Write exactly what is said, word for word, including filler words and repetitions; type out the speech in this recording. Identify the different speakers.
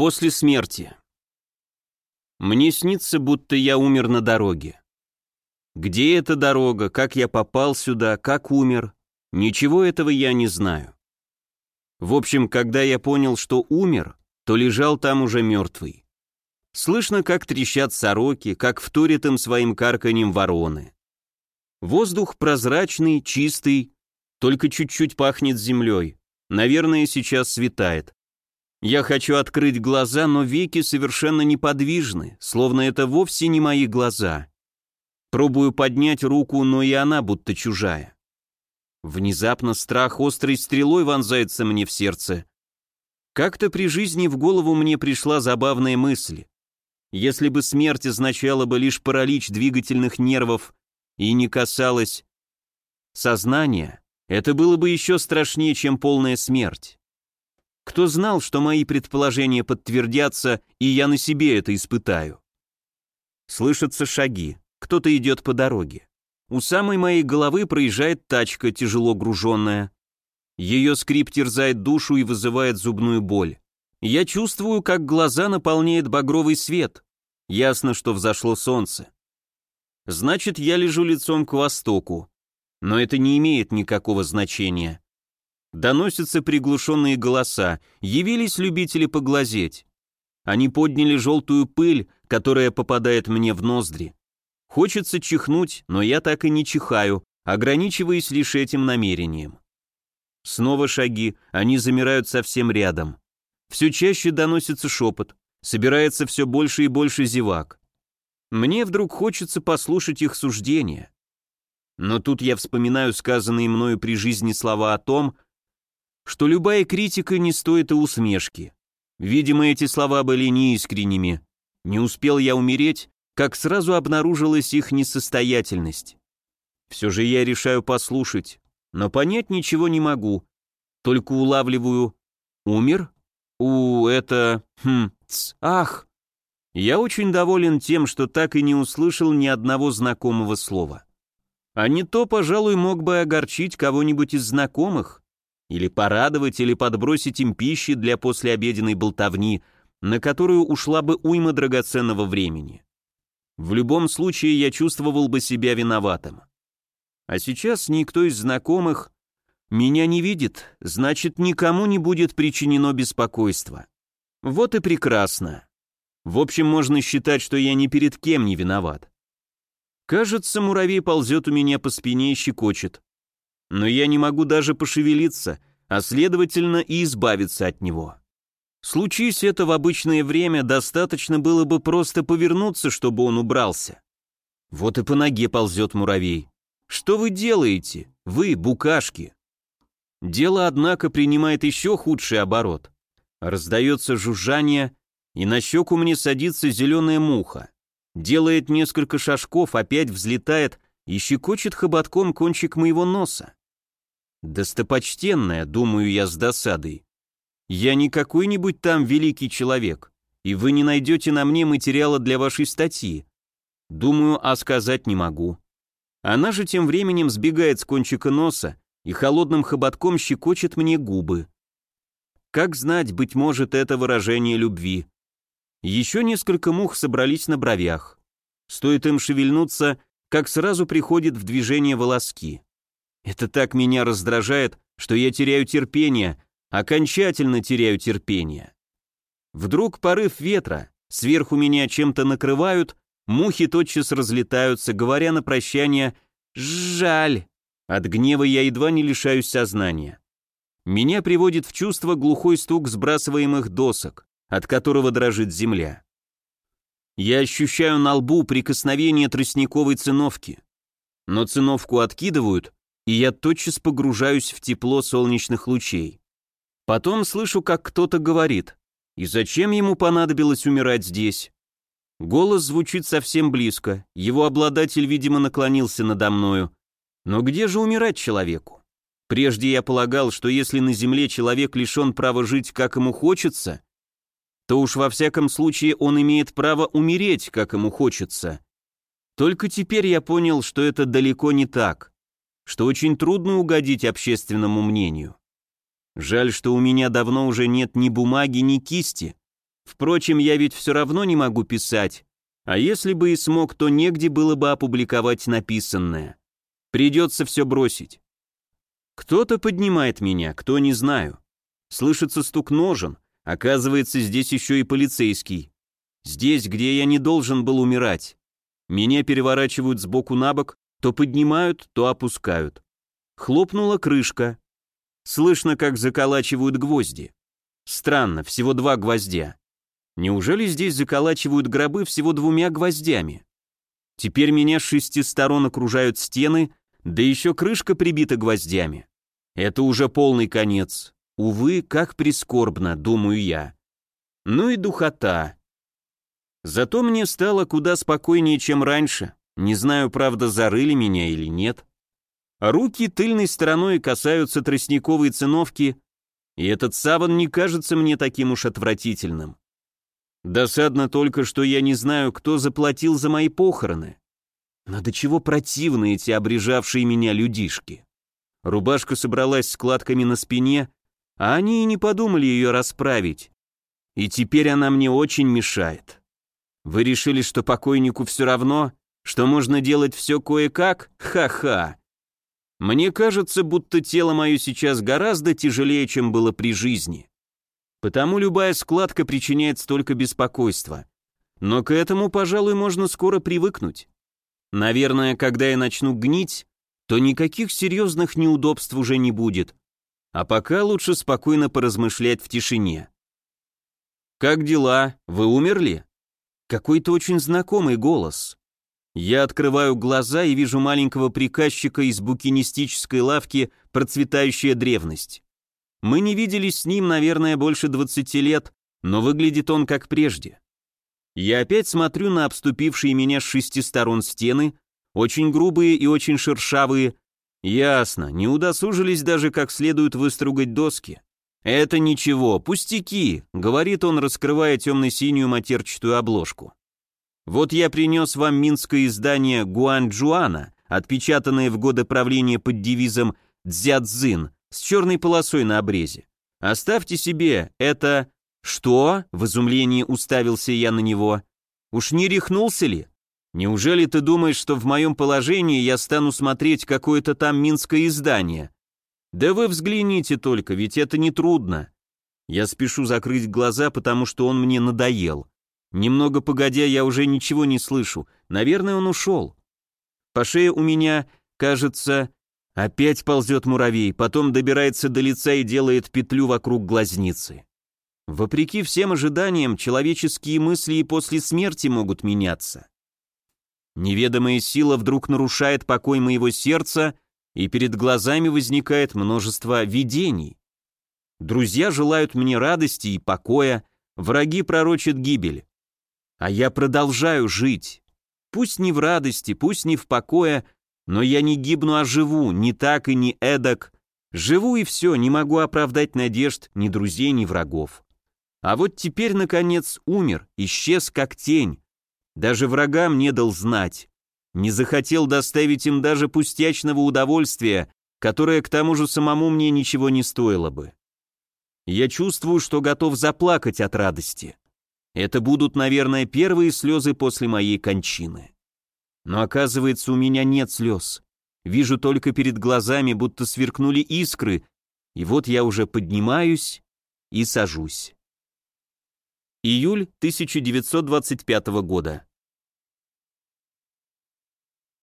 Speaker 1: После смерти. Мне снится, будто я умер на дороге. Где эта дорога, как я попал сюда, как умер, ничего этого я не знаю. В общем, когда я понял, что умер, то лежал там уже мертвый. Слышно, как трещат сороки, как вторят им своим карканьем вороны. Воздух прозрачный, чистый, только чуть-чуть пахнет землей. Наверное, сейчас светает. Я хочу открыть глаза, но веки совершенно неподвижны, словно это вовсе не мои глаза. Пробую поднять руку, но и она будто чужая. Внезапно страх острой стрелой вонзается мне в сердце. Как-то при жизни в голову мне пришла забавная мысль. Если бы смерть означала бы лишь паралич двигательных нервов и не касалась сознания, это было бы еще страшнее, чем полная смерть. Кто знал, что мои предположения подтвердятся, и я на себе это испытаю? Слышатся шаги, кто-то идет по дороге. У самой моей головы проезжает тачка, тяжело груженная. Ее скрип терзает душу и вызывает зубную боль. Я чувствую, как глаза наполняет багровый свет. Ясно, что взошло солнце. Значит, я лежу лицом к востоку. Но это не имеет никакого значения. Доносятся приглушенные голоса, явились любители поглазеть. Они подняли желтую пыль, которая попадает мне в ноздри. Хочется чихнуть, но я так и не чихаю, ограничиваясь лишь этим намерением. Снова шаги, они замирают совсем рядом. Все чаще доносится шепот, собирается все больше и больше зевак. Мне вдруг хочется послушать их суждения. Но тут я вспоминаю сказанные мною при жизни слова о том, что любая критика не стоит и усмешки. Видимо, эти слова были неискренними. Не успел я умереть, как сразу обнаружилась их несостоятельность. Все же я решаю послушать, но понять ничего не могу. Только улавливаю «умер?» «У, это... хм... ц... ах...» Я очень доволен тем, что так и не услышал ни одного знакомого слова. А не то, пожалуй, мог бы огорчить кого-нибудь из знакомых, или порадовать, или подбросить им пищи для послеобеденной болтовни, на которую ушла бы уйма драгоценного времени. В любом случае я чувствовал бы себя виноватым. А сейчас никто из знакомых меня не видит, значит, никому не будет причинено беспокойство. Вот и прекрасно. В общем, можно считать, что я ни перед кем не виноват. Кажется, муравей ползет у меня по спине и щекочет. Но я не могу даже пошевелиться, а следовательно и избавиться от него. Случись это в обычное время, достаточно было бы просто повернуться, чтобы он убрался. Вот и по ноге ползет муравей. Что вы делаете, вы, букашки? Дело, однако, принимает еще худший оборот. Раздается жужжание, и на щеку мне садится зеленая муха. Делает несколько шажков, опять взлетает и щекочет хоботком кончик моего носа. Достопочтенная, думаю я с досадой. Я не какой-нибудь там великий человек, и вы не найдете на мне материала для вашей статьи. Думаю, а сказать не могу. Она же тем временем сбегает с кончика носа и холодным хоботком щекочет мне губы. Как знать, быть может, это выражение любви. Еще несколько мух собрались на бровях. Стоит им шевельнуться, как сразу приходят в движение волоски. Это так меня раздражает, что я теряю терпение, окончательно теряю терпение. Вдруг порыв ветра, сверху меня чем-то накрывают, мухи тотчас разлетаются, говоря на прощание «жаль». От гнева я едва не лишаюсь сознания. Меня приводит в чувство глухой стук сбрасываемых досок, от которого дрожит земля. Я ощущаю на лбу прикосновение тростниковой циновки. Но циновку откидывают, и я тотчас погружаюсь в тепло солнечных лучей. Потом слышу, как кто-то говорит, и зачем ему понадобилось умирать здесь? Голос звучит совсем близко, его обладатель, видимо, наклонился надо мною. Но где же умирать человеку? Прежде я полагал, что если на земле человек лишен права жить, как ему хочется, то уж во всяком случае он имеет право умереть, как ему хочется. Только теперь я понял, что это далеко не так, что очень трудно угодить общественному мнению. Жаль, что у меня давно уже нет ни бумаги, ни кисти. Впрочем, я ведь все равно не могу писать, а если бы и смог, то негде было бы опубликовать написанное. Придется все бросить. Кто-то поднимает меня, кто не знаю. Слышится стук ножен, оказывается, здесь еще и полицейский. Здесь, где я не должен был умирать. Меня переворачивают сбоку на бок, то поднимают, то опускают. Хлопнула крышка. Слышно, как заколачивают гвозди. Странно, всего два гвоздя. Неужели здесь заколачивают гробы всего двумя гвоздями? Теперь меня с шести сторон окружают стены, да еще крышка прибита гвоздями. Это уже полный конец. Увы, как прискорбно, думаю я. Ну и духота. Зато мне стало куда спокойнее, чем раньше. Не знаю, правда, зарыли меня или нет. Руки тыльной стороной касаются тростниковой циновки, и этот саван не кажется мне таким уж отвратительным. Досадно только, что я не знаю, кто заплатил за мои похороны. Но до чего противны эти обрежавшие меня людишки. Рубашка собралась складками на спине, а они и не подумали ее расправить. И теперь она мне очень мешает. Вы решили, что покойнику все равно, что можно делать все кое-как? Ха-ха. Мне кажется, будто тело мое сейчас гораздо тяжелее, чем было при жизни. Потому любая складка причиняет столько беспокойства. Но к этому, пожалуй, можно скоро привыкнуть. Наверное, когда я начну гнить, то никаких серьезных неудобств уже не будет. А пока лучше спокойно поразмышлять в тишине. «Как дела? Вы умерли?» Какой-то очень знакомый голос. Я открываю глаза и вижу маленького приказчика из букинистической лавки «Процветающая древность». Мы не виделись с ним, наверное, больше двадцати лет, но выглядит он как прежде. Я опять смотрю на обступившие меня с шести сторон стены, очень грубые и очень шершавые. Ясно, не удосужились даже как следует выстругать доски. «Это ничего, пустяки», — говорит он, раскрывая темно-синюю матерчатую обложку. «Вот я принес вам минское издание Гуанчжуана, отпечатанное в годы правления под девизом «Дзядзин», с черной полосой на обрезе. Оставьте себе, это...» «Что?» — в изумлении уставился я на него. «Уж не рехнулся ли? Неужели ты думаешь, что в моем положении я стану смотреть какое-то там минское издание? Да вы взгляните только, ведь это не трудно». Я спешу закрыть глаза, потому что он мне надоел. Немного погодя, я уже ничего не слышу. Наверное, он ушел. По шее у меня, кажется, опять ползет муравей, потом добирается до лица и делает петлю вокруг глазницы. Вопреки всем ожиданиям, человеческие мысли и после смерти могут меняться. Неведомая сила вдруг нарушает покой моего сердца, и перед глазами возникает множество видений. Друзья желают мне радости и покоя, враги пророчат гибель. А я продолжаю жить. Пусть не в радости, пусть не в покое, но я не гибну, а живу, не так и не эдак. Живу и все, не могу оправдать надежд ни друзей, ни врагов. А вот теперь, наконец, умер, исчез как тень. Даже врагам не дал знать. Не захотел доставить им даже пустячного удовольствия, которое к тому же самому мне ничего не стоило бы. Я чувствую, что готов заплакать от радости. Это будут, наверное, первые слезы после моей кончины. Но оказывается, у меня нет слез. Вижу только перед глазами, будто сверкнули искры, и вот я уже поднимаюсь и сажусь. Июль тысяча девятьсот двадцать пятого года.